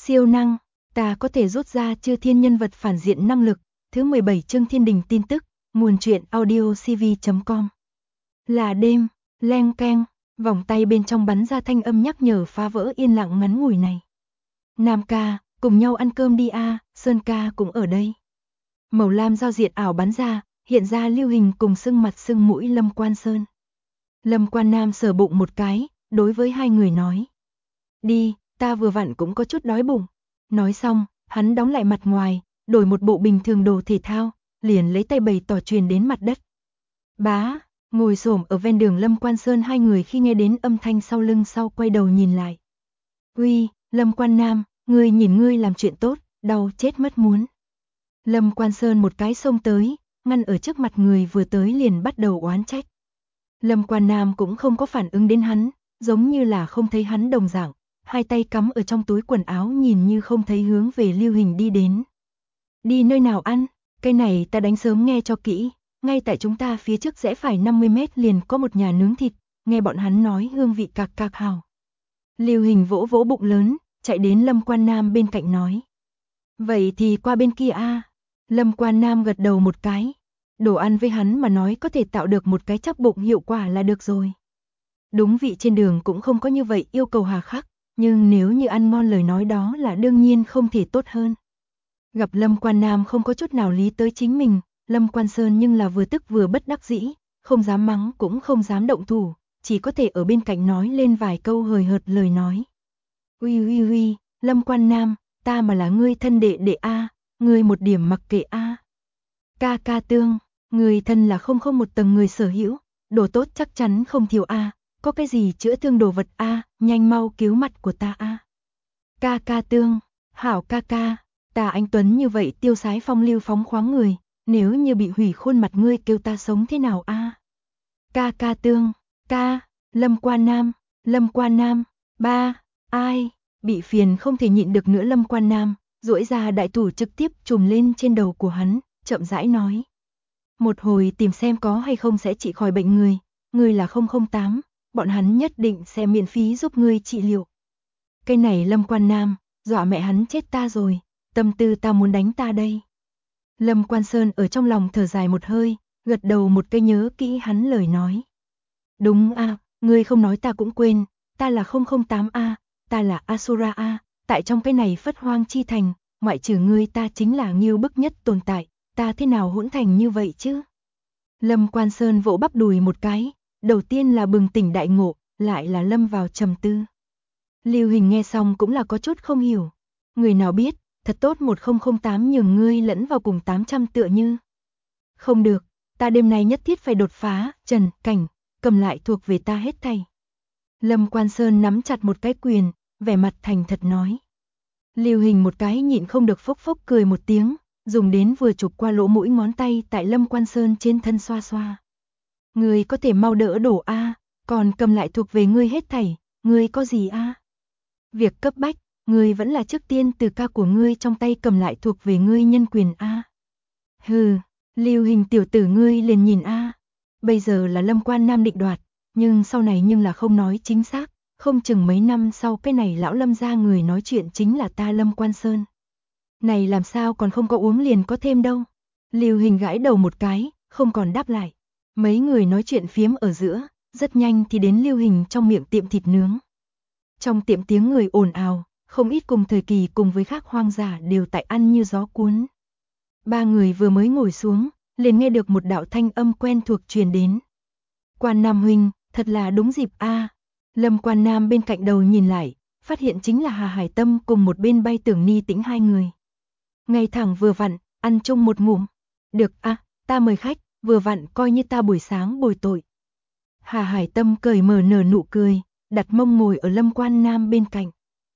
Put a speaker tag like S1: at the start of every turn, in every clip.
S1: Siêu năng, ta có thể rút ra chư thiên nhân vật phản diện năng lực. Thứ 17 chương thiên đình tin tức, nguồn truyện audiocv.com. Là đêm, leng keng, vòng tay bên trong bắn ra thanh âm nhắc nhở phá vỡ yên lặng ngắn ngủi này. Nam ca, cùng nhau ăn cơm đi a, Sơn ca cũng ở đây. Màu lam giao diện ảo bắn ra, hiện ra Lưu Hình cùng sưng mặt sưng mũi Lâm Quan Sơn. Lâm Quan Nam sờ bụng một cái, đối với hai người nói. Đi, ta vừa vặn cũng có chút đói bụng. Nói xong, hắn đóng lại mặt ngoài, đổi một bộ bình thường đồ thể thao, liền lấy tay bày tỏ truyền đến mặt đất. Bá, ngồi xổm ở ven đường Lâm Quan Sơn hai người khi nghe đến âm thanh sau lưng sau quay đầu nhìn lại. Uy, Lâm Quan Nam, ngươi nhìn ngươi làm chuyện tốt, đau chết mất muốn. Lâm Quan Sơn một cái xông tới, ngăn ở trước mặt người vừa tới liền bắt đầu oán trách. Lâm Quan Nam cũng không có phản ứng đến hắn, giống như là không thấy hắn đồng dạng, hai tay cắm ở trong túi quần áo nhìn như không thấy hướng về Lưu Hình đi đến. Đi nơi nào ăn, cái này ta đánh sớm nghe cho kỹ, ngay tại chúng ta phía trước rẽ phải 50 mét liền có một nhà nướng thịt, nghe bọn hắn nói hương vị cạc cạc hào. Lưu Hình vỗ vỗ bụng lớn, chạy đến Lâm Quan Nam bên cạnh nói. Vậy thì qua bên kia a. Lâm Quan Nam gật đầu một cái. Đồ ăn với hắn mà nói có thể tạo được một cái chắc bụng hiệu quả là được rồi. Đúng vị trên đường cũng không có như vậy yêu cầu hà khắc, nhưng nếu như ăn ngon lời nói đó là đương nhiên không thể tốt hơn. Gặp Lâm Quan Nam không có chút nào lý tới chính mình, Lâm Quan Sơn nhưng là vừa tức vừa bất đắc dĩ, không dám mắng cũng không dám động thủ, chỉ có thể ở bên cạnh nói lên vài câu hời hợt lời nói. Uy, Lâm Quan Nam, ta mà là ngươi thân đệ đệ a, ngươi một điểm mặc kệ a. Ca ca tương, người thân là không một tầng người sở hữu, đồ tốt chắc chắn không thiếu a, có cái gì chữa thương đồ vật a, nhanh mau cứu mặt của ta a. Ca ca tương, hảo ca ca, ta anh tuấn như vậy tiêu sái phong lưu phóng khoáng người, nếu như bị hủy khuôn mặt ngươi kêu ta sống thế nào a? Ca ca tương, ca, Lâm Quan Nam, ba, ai, bị phiền không thể nhịn được nữa Lâm Quan Nam, duỗi ra đại thủ trực tiếp trùm lên trên đầu của hắn, chậm rãi nói. Một hồi tìm xem có hay không sẽ trị khỏi bệnh người là 008, bọn hắn nhất định sẽ miễn phí giúp ngươi trị liệu. Cái này Lâm Quan Nam, dọa mẹ hắn chết ta rồi, tâm tư ta muốn đánh ta đây. Lâm Quan Sơn ở trong lòng thở dài một hơi, gật đầu một cái nhớ kỹ hắn lời nói. Đúng a, ngươi không nói ta cũng quên, ta là 008 a, ta là Asura a, tại trong cái này phất hoang chi thành, ngoại trừ ngươi ta chính là nghiêu bức nhất tồn tại, ta thế nào hỗn thành như vậy chứ? Lâm Quan Sơn vỗ bắp đùi một cái, đầu tiên là bừng tỉnh đại ngộ, lại là lâm vào trầm tư. Lưu Hình nghe xong cũng là có chút không hiểu, người nào biết, thật tốt 1008 nhường ngươi lẫn vào cùng 800 tựa như. Không được, ta đêm nay nhất thiết phải đột phá, Trần, Cảnh, cầm lại thuộc về ta hết thảy. Lâm Quan Sơn nắm chặt một cái quyền, vẻ mặt thành thật nói. Lưu Hình một cái nhịn không được phốc phốc cười một tiếng, dùng đến vừa chụp qua lỗ mũi ngón tay tại Lâm Quan Sơn trên thân xoa xoa. Ngươi có thể mau đỡ đổ a, còn cầm lại thuộc về ngươi hết thảy, ngươi có gì a? Việc cấp bách, ngươi vẫn là trước tiên từ ca của ngươi trong tay cầm lại thuộc về ngươi nhân quyền a. Hừ, Lưu Hình tiểu tử ngươi liền nhìn a. Bây giờ là Lâm Quan Nam định đoạt, nhưng sau này nhưng là không nói chính xác, không chừng mấy năm sau cái này lão Lâm gia người nói chuyện chính là ta Lâm Quan Sơn. Này làm sao còn không có uống liền có thêm đâu. Lưu Hình gãi đầu một cái, không còn đáp lại. Mấy người nói chuyện phiếm ở giữa, rất nhanh thì đến Lưu Hình trong miệng tiệm thịt nướng. Trong tiệm tiếng người ồn ào, không ít cùng thời kỳ cùng với khác hoang dã đều tại ăn như gió cuốn. Ba người vừa mới ngồi xuống, liền nghe được một đạo thanh âm quen thuộc truyền đến. Quan Nam huynh, thật là đúng dịp a. Lâm Quan Nam bên cạnh đầu nhìn lại, phát hiện chính là Hà Hải Tâm cùng một bên Bay Tưởng Ni Tĩnh hai người. Ngay thẳng vừa vặn, ăn chung một ngụm. Được a, ta mời khách, vừa vặn coi như ta buổi sáng bồi tội. Hà Hải Tâm cởi mở nở nụ cười, đặt mông ngồi ở Lâm Quan Nam bên cạnh.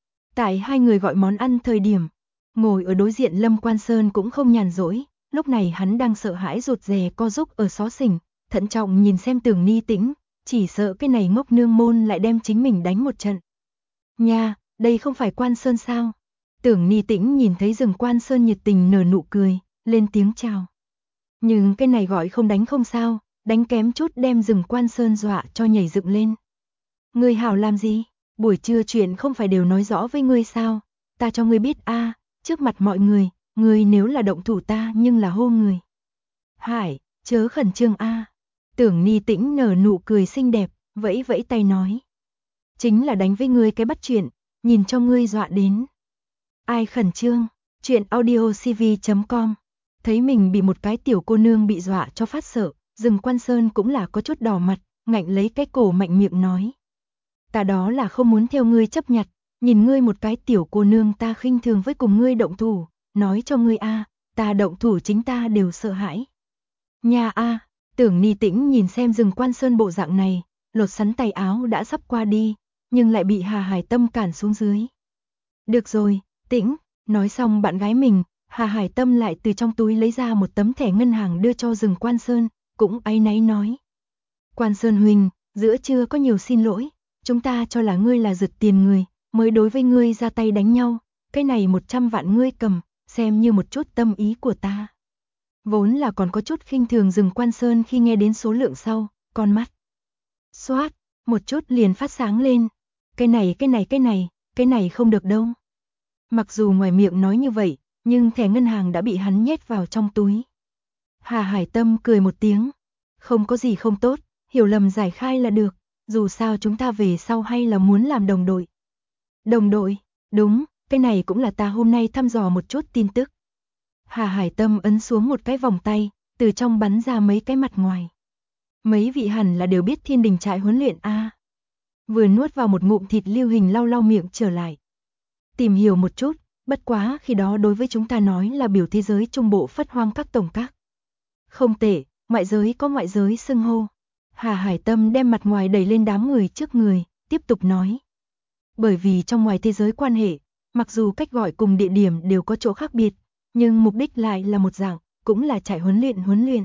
S1: Tại hai người gọi món ăn thời điểm, ngồi ở đối diện Lâm Quan Sơn cũng không nhàn rỗi, lúc này hắn đang sợ hãi rụt rè co rúc ở xó xỉnh, thận trọng nhìn xem Tưởng Ni Tĩnh, chỉ sợ cái này ngốc nương môn lại đem chính mình đánh một trận. Nha, đây không phải Quan Sơn sao? Tưởng Ni Tĩnh nhìn thấy rừng Quan Sơn nhiệt tình nở nụ cười, lên tiếng chào. Nhưng cái này gọi không đánh không sao, đánh kém chút đem rừng Quan Sơn dọa cho nhảy dựng lên. Ngươi hảo làm gì? Buổi trưa chuyện không phải đều nói rõ với ngươi sao? ta cho ngươi biết a, trước mặt mọi người, ngươi nếu là động thủ ta nhưng là hô người. Hải, chớ khẩn trương a. Tưởng Ni Tĩnh nở nụ cười xinh đẹp, vẫy vẫy tay nói. Chính là đánh với ngươi cái bắt chuyện, nhìn cho ngươi dọa đến. Ai khẩn trương, chuyện audiocv.com. Thấy mình bị một cái tiểu cô nương bị dọa cho phát sợ, Rừng Quan Sơn cũng là có chút đỏ mặt, ngạnh lấy cái cổ mạnh miệng nói. Ta đó là không muốn theo ngươi chấp nhặt, nhìn ngươi một cái tiểu cô nương ta khinh thường với cùng ngươi động thủ, nói cho ngươi a, ta động thủ chính ta đều sợ hãi. Nha a, Tưởng Ni Tĩnh nhìn xem Rừng Quan Sơn bộ dạng này, lột sắn tay áo đã sắp qua đi, nhưng lại bị Hà Hải Tâm cản xuống dưới. Được rồi, Tĩnh, nói xong bạn gái mình, Hà Hải Tâm lại từ trong túi lấy ra một tấm thẻ ngân hàng đưa cho Rừng Quan Sơn, cũng áy náy nói. Quan Sơn huynh, giữa trưa có nhiều xin lỗi, chúng ta cho là ngươi là giật tiền người, mới đối với ngươi ra tay đánh nhau, cái này 100 vạn ngươi cầm, xem như một chút tâm ý của ta. Vốn là còn có chút khinh thường Rừng Quan Sơn khi nghe đến số lượng sau, con mắt. Xoát, một chút liền phát sáng lên. Cái này không được đâu. Mặc dù ngoài miệng nói như vậy, nhưng thẻ ngân hàng đã bị hắn nhét vào trong túi. Hà Hải Tâm cười một tiếng. Không có gì không tốt, hiểu lầm giải khai là được, dù sao chúng ta về sau hay là muốn làm đồng đội. Đồng đội, đúng, cái này cũng là ta hôm nay thăm dò một chút tin tức. Hà Hải Tâm ấn xuống một cái vòng tay, từ trong bắn ra mấy cái mặt ngoài. Mấy vị hẳn là đều biết Thiên Đình trại huấn luyện a. Vừa nuốt vào một ngụm thịt Lưu Hình lau lau miệng trở lại. Tìm hiểu một chút, bất quá khi đó đối với chúng ta nói là biểu thế giới trung bộ Phất Hoang các tổng các. Không tệ, ngoại giới có ngoại giới xưng hô. Hà Hải Tâm đem mặt ngoài đẩy lên đám người trước người, tiếp tục nói. Bởi vì trong ngoài thế giới quan hệ, mặc dù cách gọi cùng địa điểm đều có chỗ khác biệt, nhưng mục đích lại là một dạng, cũng là trại huấn luyện.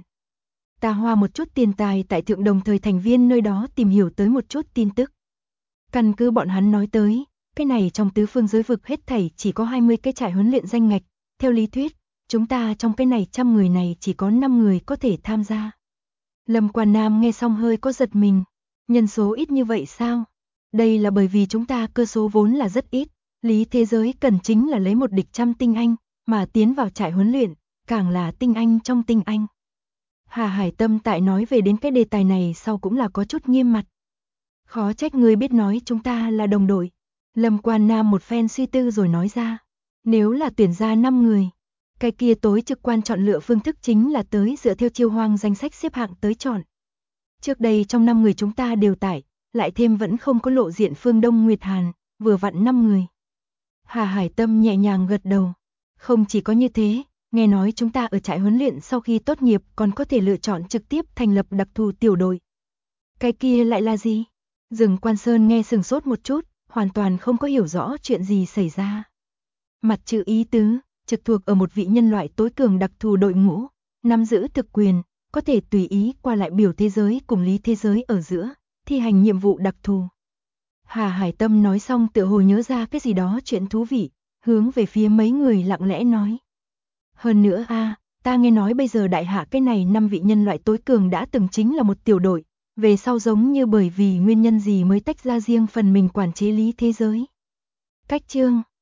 S1: Ta hoa một chút tiền tài tại Thượng Đồng Thời thành viên nơi đó tìm hiểu tới một chút tin tức. Căn cứ bọn hắn nói tới, cái này trong tứ phương giới vực hết thảy chỉ có 20 cái trại huấn luyện danh ngạch, theo lý thuyết, chúng ta trong cái này 100 người này chỉ có 5 người có thể tham gia. Lâm Quan Nam nghe xong hơi có giật mình, nhân số ít như vậy sao? Đây là bởi vì chúng ta cơ số vốn là rất ít, lý thế giới cần chính là lấy một địch 100 tinh anh, mà tiến vào trại huấn luyện, càng là tinh anh trong tinh anh. Hà Hải Tâm tại nói về đến cái đề tài này sau cũng là có chút nghiêm mặt. Khó trách người biết nói chúng ta là đồng đội. Lâm Quan Nam một phen suy tư rồi nói ra. Nếu là tuyển ra 5 người, cái kia tối trực quan chọn lựa phương thức chính là tới dựa theo chiêu hoang danh sách xếp hạng tới chọn. Trước đây trong 5 người chúng ta đều tải, lại thêm vẫn không có lộ diện Phương Đông Nguyệt Hàn, vừa vặn 5 người. Hà Hải Tâm nhẹ nhàng gật đầu. Không chỉ có như thế, nghe nói chúng ta ở trại huấn luyện sau khi tốt nghiệp còn có thể lựa chọn trực tiếp thành lập đặc thù tiểu đội. Cái kia lại là gì? Rừng Quan Sơn nghe sừng sốt một chút, hoàn toàn không có hiểu rõ chuyện gì xảy ra. Mặt chữ ý tứ, trực thuộc ở một vị nhân loại tối cường đặc thù đội ngũ, nắm giữ thực quyền, có thể tùy ý qua lại biểu thế giới cùng lý thế giới ở giữa, thi hành nhiệm vụ đặc thù. Hà Hải Tâm nói xong tựa hồ nhớ ra cái gì đó chuyện thú vị, hướng về phía mấy người lặng lẽ nói. Hơn nữa ta nghe nói bây giờ đại hạ cái này 5 vị nhân loại tối cường đã từng chính là một tiểu đội, về sau giống như bởi vì nguyên nhân gì mới tách ra riêng phần mình quản chế lý thế giới. Cách chương